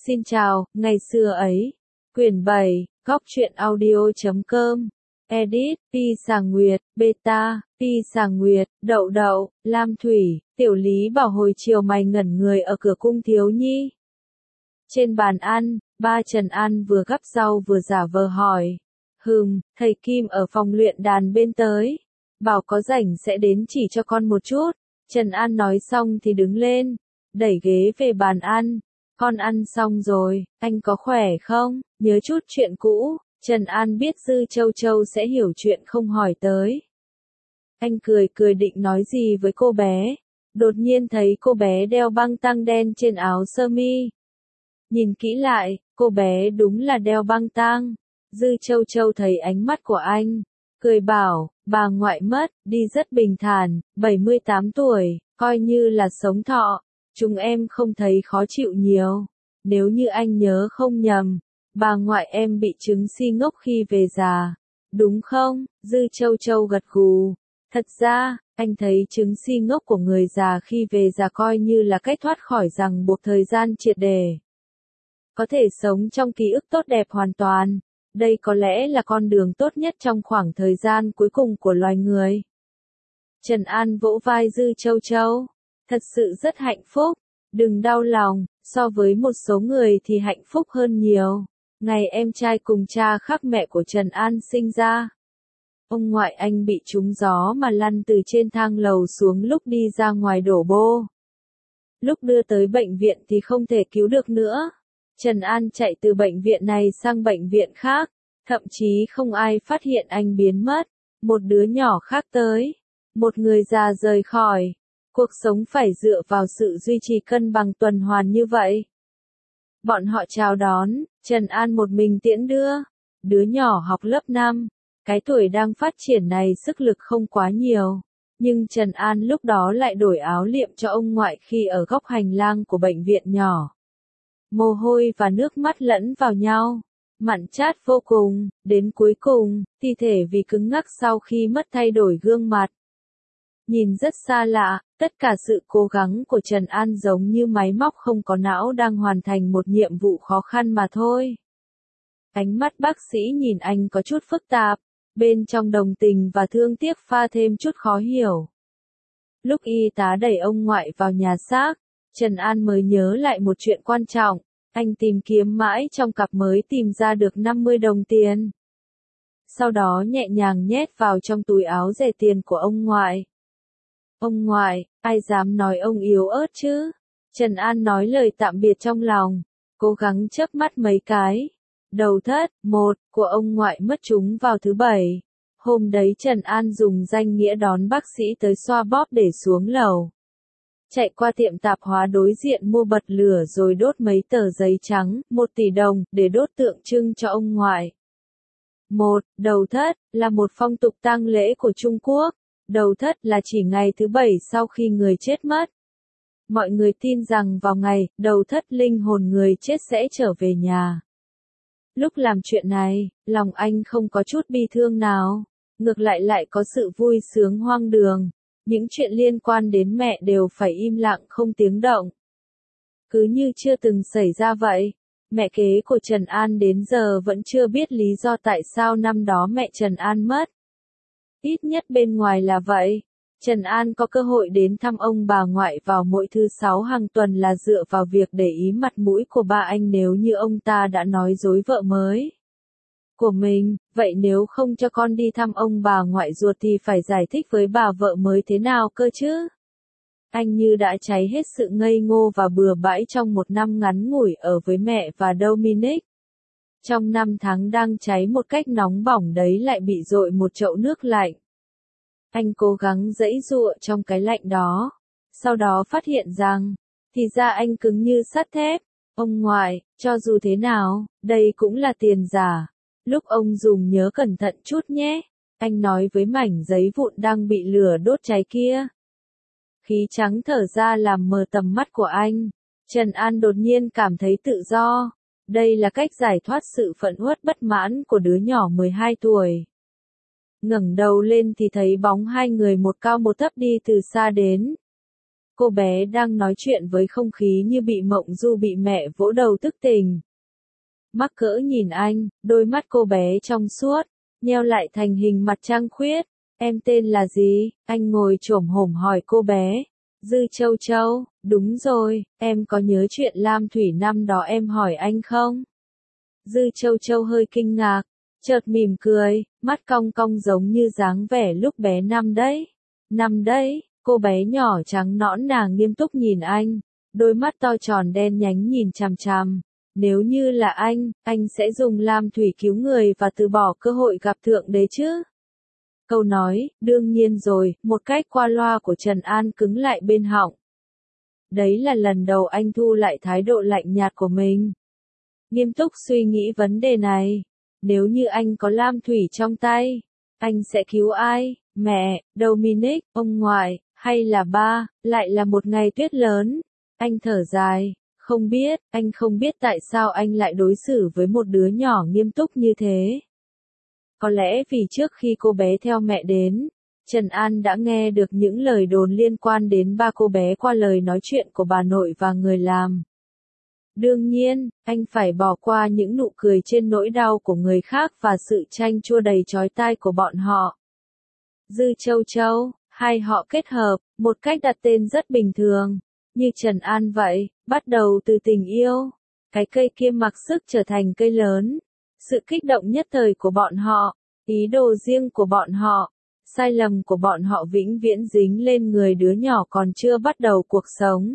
Xin chào, ngày xưa ấy. Quyển 7, góc truyện audio.com. Edit, Pi Sàng Nguyệt, Beta, Pi Sàng Nguyệt, Đậu Đậu, Lam Thủy, Tiểu Lý bảo hồi chiều mày ngẩn người ở cửa cung thiếu nhi. Trên bàn ăn, ba Trần An vừa gắp rau vừa giả vờ hỏi. Thầy Kim ở phòng luyện đàn bên tới. Bảo có rảnh sẽ đến chỉ cho con một chút. Trần An nói xong thì đứng lên, đẩy ghế về bàn ăn. Con ăn xong rồi, anh có khỏe không? Nhớ chút chuyện cũ. Trần An biết Dư Châu Châu sẽ hiểu chuyện không hỏi tới. Anh cười cười định nói gì với cô bé. Đột nhiên thấy cô bé đeo băng tang đen trên áo sơ mi. Nhìn kỹ lại, cô bé đúng là đeo băng tang. Dư Châu Châu thấy ánh mắt của anh, cười bảo, bà ngoại mất, đi rất bình thản, 78 tuổi, coi như là sống thọ. Chúng em không thấy khó chịu nhiều. Nếu như anh nhớ không nhầm, bà ngoại em bị chứng si ngốc khi về già. Đúng không? Dư Châu Châu gật gù. Thật ra, anh thấy chứng si ngốc của người già khi về già coi như là cách thoát khỏi ràng buộc thời gian triệt để. Có thể sống trong ký ức tốt đẹp hoàn toàn. Đây có lẽ là con đường tốt nhất trong khoảng thời gian cuối cùng của loài người. Trần An vỗ vai Dư Châu Châu. Thật sự rất hạnh phúc. Đừng đau lòng, so với một số người thì hạnh phúc hơn nhiều. Ngày em trai cùng cha khác mẹ của Trần An sinh ra. Ông ngoại anh bị trúng gió mà lăn từ trên thang lầu xuống lúc đi ra ngoài đổ bô. Lúc đưa tới bệnh viện thì không thể cứu được nữa. Trần An chạy từ bệnh viện này sang bệnh viện khác. Thậm chí không ai phát hiện anh biến mất. Một đứa nhỏ khác tới. Một người già rời khỏi. Cuộc sống phải dựa vào sự duy trì cân bằng tuần hoàn như vậy. Bọn họ chào đón, Trần An một mình tiễn đưa. Đứa nhỏ học lớp 5. Cái tuổi đang phát triển này sức lực không quá nhiều. Nhưng Trần An lúc đó lại đổi áo liệm cho ông ngoại khi ở góc hành lang của bệnh viện nhỏ. Mồ hôi và nước mắt lẫn vào nhau. Mặn chát vô cùng, đến cuối cùng, thi thể vì cứng ngắc sau khi mất thay đổi gương mặt. Nhìn rất xa lạ, tất cả sự cố gắng của Trần An giống như máy móc không có não đang hoàn thành một nhiệm vụ khó khăn mà thôi. Ánh mắt bác sĩ nhìn anh có chút phức tạp, bên trong đồng tình và thương tiếc pha thêm chút khó hiểu. Lúc y tá đẩy ông ngoại vào nhà xác, Trần An mới nhớ lại một chuyện quan trọng, anh tìm kiếm mãi trong cặp mới tìm ra được 50 đồng tiền. Sau đó nhẹ nhàng nhét vào trong túi áo rẻ tiền của ông ngoại. Ông ngoại, ai dám nói ông yếu ớt chứ? Trần An nói lời tạm biệt trong lòng, cố gắng chớp mắt mấy cái. Đầu thất, 1, của ông ngoại mất chúng vào thứ 7. Hôm đấy Trần An dùng danh nghĩa đón bác sĩ tới xoa bóp để xuống lầu. Chạy qua tiệm tạp hóa đối diện mua bật lửa rồi đốt mấy tờ giấy trắng, 1 tỷ đồng, để đốt tượng trưng cho ông ngoại. 1. Đầu thất, là một phong tục tang lễ của Trung Quốc. Đầu thất là chỉ ngày thứ 7 sau khi người chết mất. Mọi người tin rằng vào ngày đầu thất linh hồn người chết sẽ trở về nhà. Lúc làm chuyện này, lòng anh không có chút bi thương nào. Ngược lại có sự vui sướng hoang đường. Những chuyện liên quan đến mẹ đều phải im lặng không tiếng động. Cứ như chưa từng xảy ra vậy. Mẹ kế của Trần An đến giờ vẫn chưa biết lý do tại sao năm đó mẹ Trần An mất. Ít nhất bên ngoài là vậy. Trần An có cơ hội đến thăm ông bà ngoại vào mỗi thứ 6 hàng tuần là dựa vào việc để ý mặt mũi của ba anh nếu như ông ta đã nói dối vợ mới của mình. Vậy nếu không cho con đi thăm ông bà ngoại ruột thì phải giải thích với bà vợ mới thế nào cơ chứ? Anh như đã cháy hết sự ngây ngô và bừa bãi trong một năm ngắn ngủi ở với mẹ và Dominic. Trong 5 tháng đang cháy một cách nóng bỏng đấy lại bị dội một chậu nước lạnh. Anh cố gắng giãy giụa trong cái lạnh đó. Sau đó phát hiện rằng, thì ra anh cứng như sắt thép. Ông ngoại, cho dù thế nào, đây cũng là tiền giả. Lúc ông dùng nhớ cẩn thận chút nhé. Anh nói với mảnh giấy vụn đang bị lửa đốt cháy kia. Khí trắng thở ra làm mờ tầm mắt của anh. Trần An đột nhiên cảm thấy tự do. Đây là cách giải thoát sự phẫn uất bất mãn của đứa nhỏ 12 tuổi. Ngẩng đầu lên thì thấy bóng hai người một cao một thấp đi từ xa đến. Cô bé đang nói chuyện với không khí như bị mộng du bị mẹ vỗ đầu thức tỉnh. Mắc cỡ nhìn anh, đôi mắt cô bé trong suốt, nheo lại thành hình mặt trăng khuyết. Em tên là gì? Anh ngồi chồm hổm hỏi cô bé. Dư Châu Châu, đúng rồi, em có nhớ chuyện Lam Thủy năm đó em hỏi anh không? Dư Châu Châu hơi kinh ngạc, chợt mỉm cười, mắt cong cong giống như dáng vẻ lúc bé năm đấy. Năm đấy, cô bé nhỏ trắng nõn nàng nghiêm túc nhìn anh, đôi mắt to tròn đen nhánh nhìn chằm chằm. Nếu như là anh sẽ dùng Lam Thủy cứu người và từ bỏ cơ hội gặp Thượng Đế chứ? Câu nói, đương nhiên rồi, một cách qua loa của Trần An cứng lại bên họng. Đấy là lần đầu anh thu lại thái độ lạnh nhạt của mình. Nghiêm túc suy nghĩ vấn đề này. Nếu như anh có Lam Thủy trong tay, anh sẽ cứu ai? Mẹ, Dominic, ông ngoại, hay là ba? Lại là một ngày tuyết lớn. Anh thở dài. Anh không biết tại sao anh lại đối xử với một đứa nhỏ nghiêm túc như thế. Có lẽ vì trước khi cô bé theo mẹ đến, Trần An đã nghe được những lời đồn liên quan đến ba cô bé qua lời nói chuyện của bà nội và người làm. Đương nhiên, anh phải bỏ qua những nụ cười trên nỗi đau của người khác và sự chanh chua đầy chói tai của bọn họ. Dư Châu Châu, hai họ kết hợp, một cách đặt tên rất bình thường, như Trần An vậy, bắt đầu từ tình yêu. Cái cây kia mặc sức trở thành cây lớn. Sự kích động nhất thời của bọn họ, ý đồ riêng của bọn họ, sai lầm của bọn họ vĩnh viễn dính lên người đứa nhỏ còn chưa bắt đầu cuộc sống.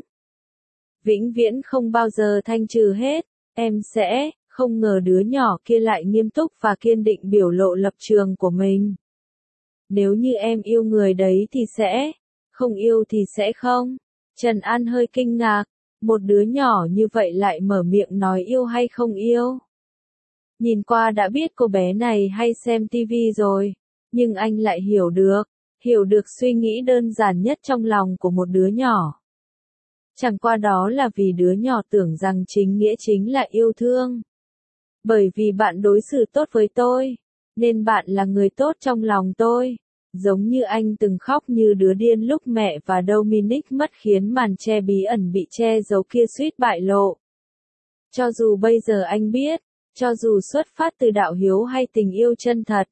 Vĩnh viễn không bao giờ thanh trừ hết. Em sẽ, không ngờ đứa nhỏ kia lại nghiêm túc và kiên định biểu lộ lập trường của mình. Nếu như em yêu người đấy thì sẽ, không yêu thì sẽ không. Trần An hơi kinh ngạc, một đứa nhỏ như vậy lại mở miệng nói yêu hay không yêu. Nhìn qua đã biết cô bé này hay xem tivi rồi, nhưng anh lại hiểu được suy nghĩ đơn giản nhất trong lòng của một đứa nhỏ. Chẳng qua đó là vì đứa nhỏ tưởng rằng chính nghĩa chính là yêu thương. Bởi vì bạn đối xử tốt với tôi, nên bạn là người tốt trong lòng tôi. Giống như anh từng khóc như đứa điên lúc mẹ và Dominic mất khiến màn che bí ẩn bị che giấu kia suýt bại lộ. Cho dù bây giờ anh biết, cho dù xuất phát từ đạo hiếu hay tình yêu chân thật.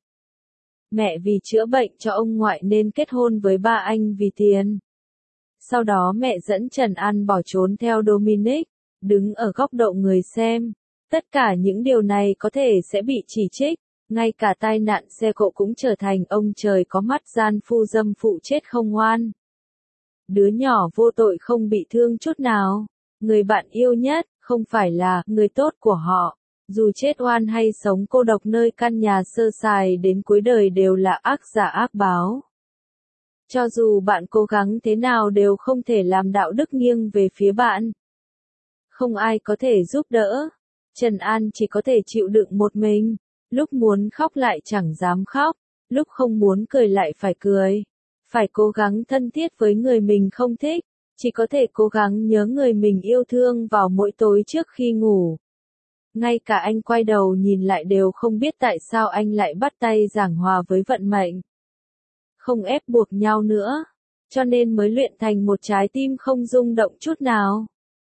Mẹ vì chữa bệnh cho ông ngoại nên kết hôn với ba anh vì tiền. Sau đó mẹ dẫn Trần An bỏ trốn theo Dominic, đứng ở góc độ người xem. Tất cả những điều này có thể sẽ bị chỉ trích, ngay cả tai nạn xe cộ cũng trở thành ông trời có mắt gian phu dâm phụ chết không oan. Đứa nhỏ vô tội không bị thương chút nào. Người bạn yêu nhất, không phải là người tốt của họ. Dù chết oan hay sống cô độc nơi căn nhà sơ sài đến cuối đời đều là ác giả ác báo. Cho dù bạn cố gắng thế nào đều không thể làm đạo đức nghiêng về phía bạn. Không ai có thể giúp đỡ. Trần An chỉ có thể chịu đựng một mình. Lúc muốn khóc lại chẳng dám khóc. Lúc không muốn cười lại phải cười. Phải cố gắng thân thiết với người mình không thích. Chỉ có thể cố gắng nhớ người mình yêu thương vào mỗi tối trước khi ngủ. Ngay cả anh quay đầu nhìn lại đều không biết tại sao anh lại bắt tay giảng hòa với vận mệnh. Không ép buộc nhau nữa, cho nên mới luyện thành một trái tim không rung động chút nào.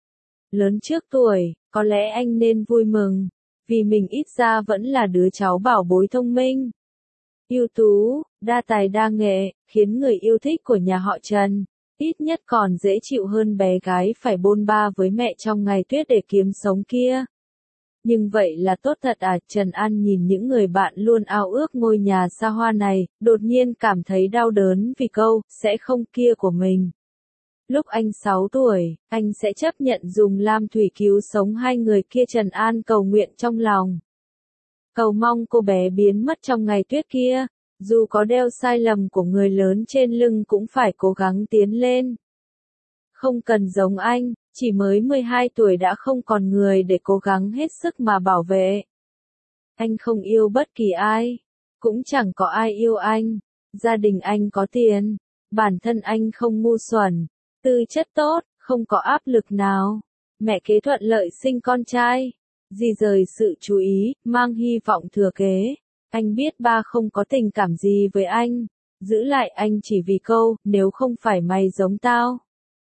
Lớn trước tuổi, có lẽ anh nên vui mừng, vì mình ít ra vẫn là đứa cháu bảo bối thông minh, ưu tú, đa tài đa nghệ, khiến người yêu thích của nhà họ Trần, ít nhất còn dễ chịu hơn bé gái phải bôn ba với mẹ trong ngày tuyết để kiếm sống kia. Nhưng vậy là tốt thật à? Trần An nhìn những người bạn luôn ao ước ngôi nhà xa hoa này, đột nhiên cảm thấy đau đớn vì câu, sẽ không kia của mình. Lúc anh 6 tuổi, anh sẽ chấp nhận dùng Lam Thủy cứu sống hai người kia. Trần An cầu nguyện trong lòng. Cầu mong cô bé biến mất trong ngày tuyết kia, dù có đeo sai lầm của người lớn trên lưng cũng phải cố gắng tiến lên. Không cần giống anh, chỉ mới 12 tuổi đã không còn người để cố gắng hết sức mà bảo vệ. Anh không yêu bất kỳ ai, cũng chẳng có ai yêu anh. Gia đình anh có tiền, bản thân anh không ngu xuẩn, tư chất tốt, không có áp lực nào. Mẹ kế thuận lợi sinh con trai, di rời sự chú ý, mang hy vọng thừa kế. Anh biết ba không có tình cảm gì với anh, giữ lại anh chỉ vì câu, nếu không phải mày giống tao.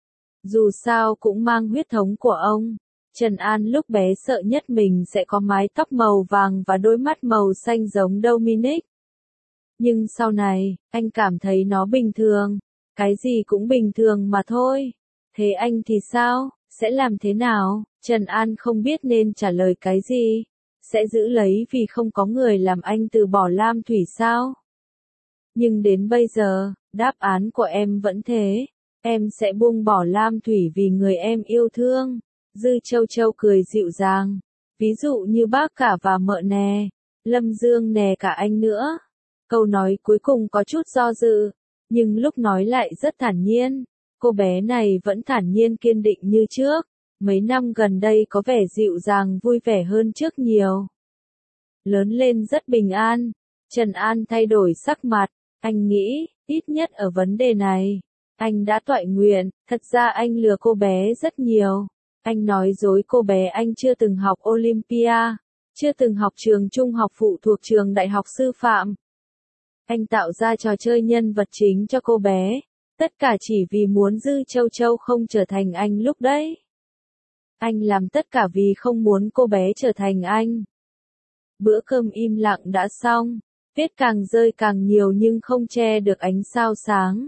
Dù sao cũng mang huyết thống của ông. Trần An lúc bé sợ nhất mình sẽ có mái tóc màu vàng và đôi mắt màu xanh giống Dominic. Nhưng sau này, anh cảm thấy nó bình thường. Cái gì cũng bình thường mà thôi. Thế anh thì sao? Sẽ làm thế nào? Trần An không biết nên trả lời cái gì. Sẽ giữ lấy vì không có người làm anh từ bỏ Lam Thủy sao? Nhưng đến bây giờ, đáp án của em vẫn thế. Em sẽ buông bỏ Lam Thủy vì người em yêu thương. Dư Châu Châu cười dịu dàng. Ví dụ như bác cả và mợ nè. Lâm Dương nè cả anh nữa. Câu nói cuối cùng có chút do dự. Nhưng lúc nói lại rất thản nhiên. Cô bé này vẫn thản nhiên kiên định như trước. Mấy năm gần đây có vẻ dịu dàng vui vẻ hơn trước nhiều. Lớn lên rất bình an. Trần An thay đổi sắc mặt. Anh nghĩ, ít nhất ở vấn đề này, anh đã toại nguyện. Thật ra anh lừa cô bé rất nhiều. Anh nói dối cô bé anh chưa từng học Olympia, chưa từng học trường trung học phụ thuộc trường đại học sư phạm. Anh tạo ra trò chơi nhân vật chính cho cô bé. Tất cả chỉ vì muốn Dư Châu Châu không trở thành anh lúc đấy. Anh làm tất cả vì không muốn cô bé trở thành anh. Bữa cơm im lặng đã xong. Tuyết càng rơi càng nhiều nhưng không che được ánh sao sáng.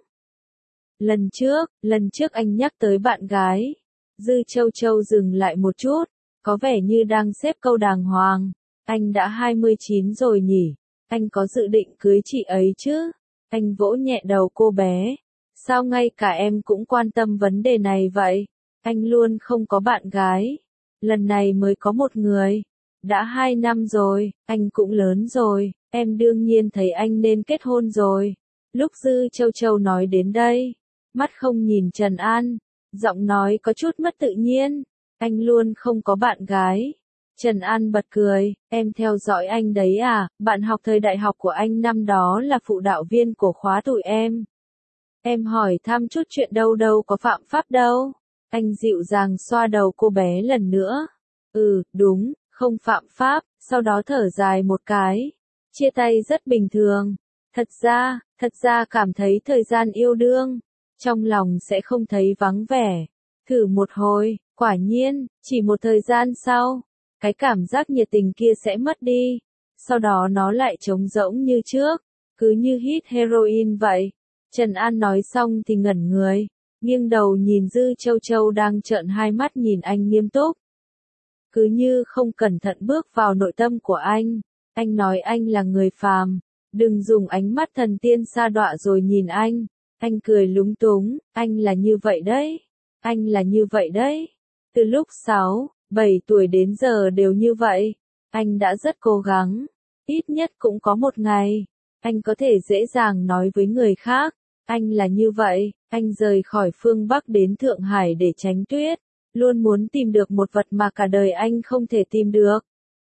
Lần trước anh nhắc tới bạn gái. Dư Châu Châu dừng lại một chút, có vẻ như đang xếp câu đàng hoàng. Anh đã 29 rồi nhỉ? Anh có dự định cưới chị ấy chứ? Anh vỗ nhẹ đầu cô bé. Sao ngay cả em cũng quan tâm vấn đề này vậy? Anh luôn không có bạn gái. Lần này mới có một người. Đã 2 năm rồi, anh cũng lớn rồi. Em đương nhiên thấy anh nên kết hôn rồi. Lúc Dư Châu Châu nói đến đây, mắt không nhìn Trần An, giọng nói có chút mất tự nhiên. Anh luôn không có bạn gái. Trần An bật cười, em theo dõi anh đấy à, bạn học thời đại học của anh năm đó là phụ đạo viên của khóa tụi em. Em hỏi thăm chút chuyện đâu đâu có phạm pháp đâu. Anh dịu dàng xoa đầu cô bé lần nữa. Ừ, đúng, không phạm pháp, sau đó thở dài một cái. Chia tay rất bình thường. Thật ra cảm thấy thời gian yêu đương, trong lòng sẽ không thấy vắng vẻ. Thử một hồi, quả nhiên, chỉ một thời gian sau, cái cảm giác nhiệt tình kia sẽ mất đi. Sau đó nó lại trống rỗng như trước, cứ như hít heroin vậy. Trần An nói xong thì ngẩn người, nghiêng đầu nhìn Dư Châu Châu đang trợn hai mắt nhìn anh nghiêm túc. Cứ như không cẩn thận bước vào nội tâm của anh. Anh nói anh là người phàm, đừng dùng ánh mắt thần tiên sa đọa rồi nhìn anh. Anh cười lúng túng, anh là như vậy đấy. Anh là như vậy đấy. Từ lúc 6, 7 tuổi đến giờ đều như vậy. Anh đã rất cố gắng. Ít nhất cũng có một ngày, anh có thể dễ dàng nói với người khác. Anh là như vậy, anh rời khỏi phương Bắc đến Thượng Hải để tránh tuyết. Luôn muốn tìm được một vật mà cả đời anh không thể tìm được.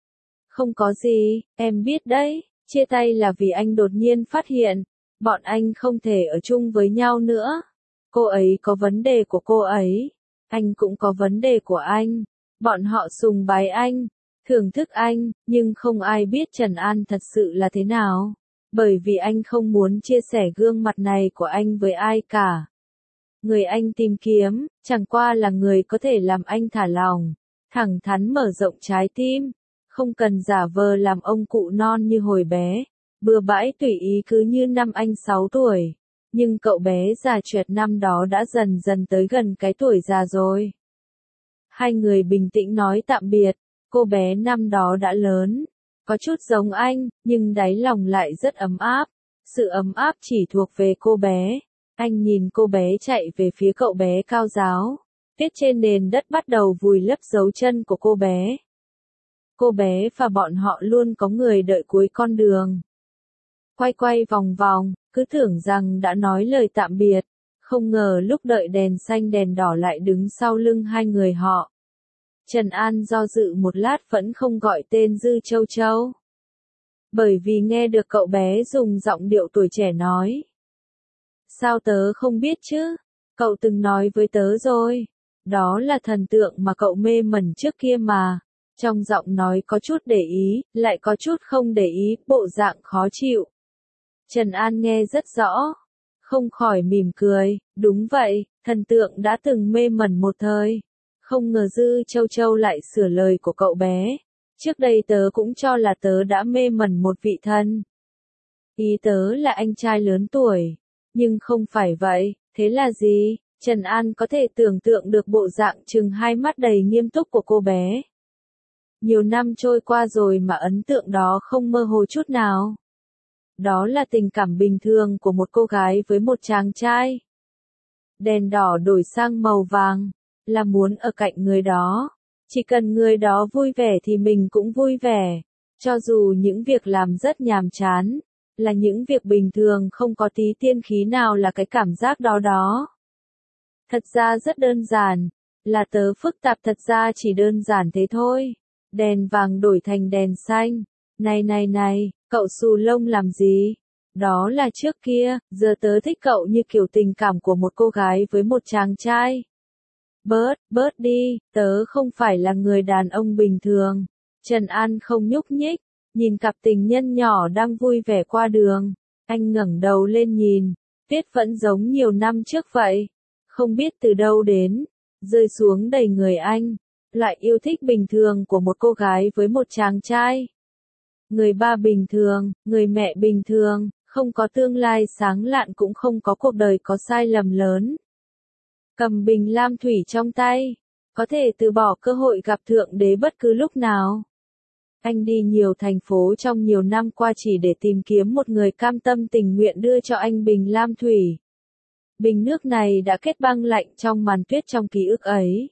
Không có gì, em biết đấy, chia tay là vì anh đột nhiên phát hiện, bọn anh không thể ở chung với nhau nữa. Cô ấy có vấn đề của cô ấy, anh cũng có vấn đề của anh. Bọn họ sùng bái anh, thưởng thức anh, nhưng không ai biết Trần An thật sự là thế nào. Bởi vì anh không muốn chia sẻ gương mặt này của anh với ai cả. Người anh tìm kiếm, chẳng qua là người có thể làm anh thả lòng, thẳng thắn mở rộng trái tim. Không cần giả vờ làm ông cụ non như hồi bé, bừa bãi tùy ý cứ như năm anh 6 tuổi. Nhưng cậu bé già choẹt năm đó đã dần dần tới gần cái tuổi già rồi. Hai người bình tĩnh nói tạm biệt, cô bé năm đó đã lớn, có chút giống anh, nhưng đáy lòng lại rất ấm áp. Sự ấm áp chỉ thuộc về cô bé. Anh nhìn cô bé chạy về phía cậu bé cao ráo. Tuyết trên nền đất bắt đầu vùi lấp dấu chân của cô bé. Cô bé và bọn họ luôn có người đợi cuối con đường. Quay quay vòng vòng, cứ tưởng rằng đã nói lời tạm biệt. Không ngờ lúc đợi đèn xanh đèn đỏ lại đứng sau lưng hai người họ. Trần An do dự một lát vẫn không gọi tên Dư Châu Châu. Bởi vì nghe được cậu bé dùng giọng điệu tuổi trẻ nói. Sao tớ không biết chứ? Cậu từng nói với tớ rồi. Đó là thần tượng mà cậu mê mẩn trước kia mà. Trong giọng nói có chút để ý, lại có chút không để ý, bộ dạng khó chịu. Trần An nghe rất rõ. Không khỏi mỉm cười, đúng vậy, Thần tượng đã từng mê mẩn một thời. Không ngờ Dư Châu Châu lại sửa lời của cậu bé. Trước đây tớ cũng cho là tớ đã mê mẩn một vị thần. Ý tớ là anh trai lớn tuổi. Nhưng không phải vậy, thế là gì? Trần An có thể tưởng tượng được bộ dạng trừng hai mắt đầy nghiêm túc của cô bé. Nhiều năm trôi qua rồi mà ấn tượng đó không mơ hồ chút nào. Đó là tình cảm bình thường của một cô gái với một chàng trai. Đèn đỏ đổi sang màu vàng, là muốn ở cạnh người đó. Chỉ cần người đó vui vẻ thì mình cũng vui vẻ. Cho dù những việc làm rất nhàm chán, là những việc bình thường không có tí tiên khí nào là cái cảm giác đó đó. Thật ra rất đơn giản, là tớ phức tạp thật ra chỉ đơn giản thế thôi. Đèn vàng đổi thành đèn xanh. Này, cậu xù lông làm gì? Đó là trước kia, giờ tớ thích cậu như kiểu tình cảm của một cô gái với một chàng trai. Bớt đi, tớ không phải là người đàn ông bình thường. Trần An không nhúc nhích, nhìn cặp tình nhân nhỏ đang vui vẻ qua đường. Anh ngẩng đầu lên nhìn, tuyết vẫn giống nhiều năm trước vậy. Không biết từ đâu đến, rơi xuống đầy người anh. Loại yêu thích bình thường của một cô gái với một chàng trai. Người ba bình thường, người mẹ bình thường, không có tương lai sáng lạn cũng không có cuộc đời có sai lầm lớn. Cầm bình lam thủy trong tay, có thể từ bỏ cơ hội gặp Thượng Đế bất cứ lúc nào. Anh đi nhiều thành phố trong nhiều năm qua chỉ để tìm kiếm một người cam tâm tình nguyện đưa cho anh bình lam thủy. Bình nước này đã kết băng lạnh trong màn tuyết trong ký ức ấy.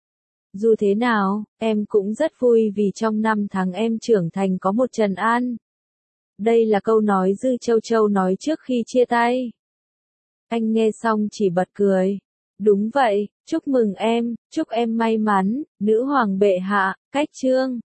Dù thế nào, em cũng rất vui vì trong 5 tháng em trưởng thành có một Trần An. Đây là câu nói Dư Châu Châu nói trước khi chia tay. Anh nghe xong chỉ bật cười. Đúng vậy, chúc mừng em, chúc em may mắn, nữ hoàng bệ hạ, cách chương.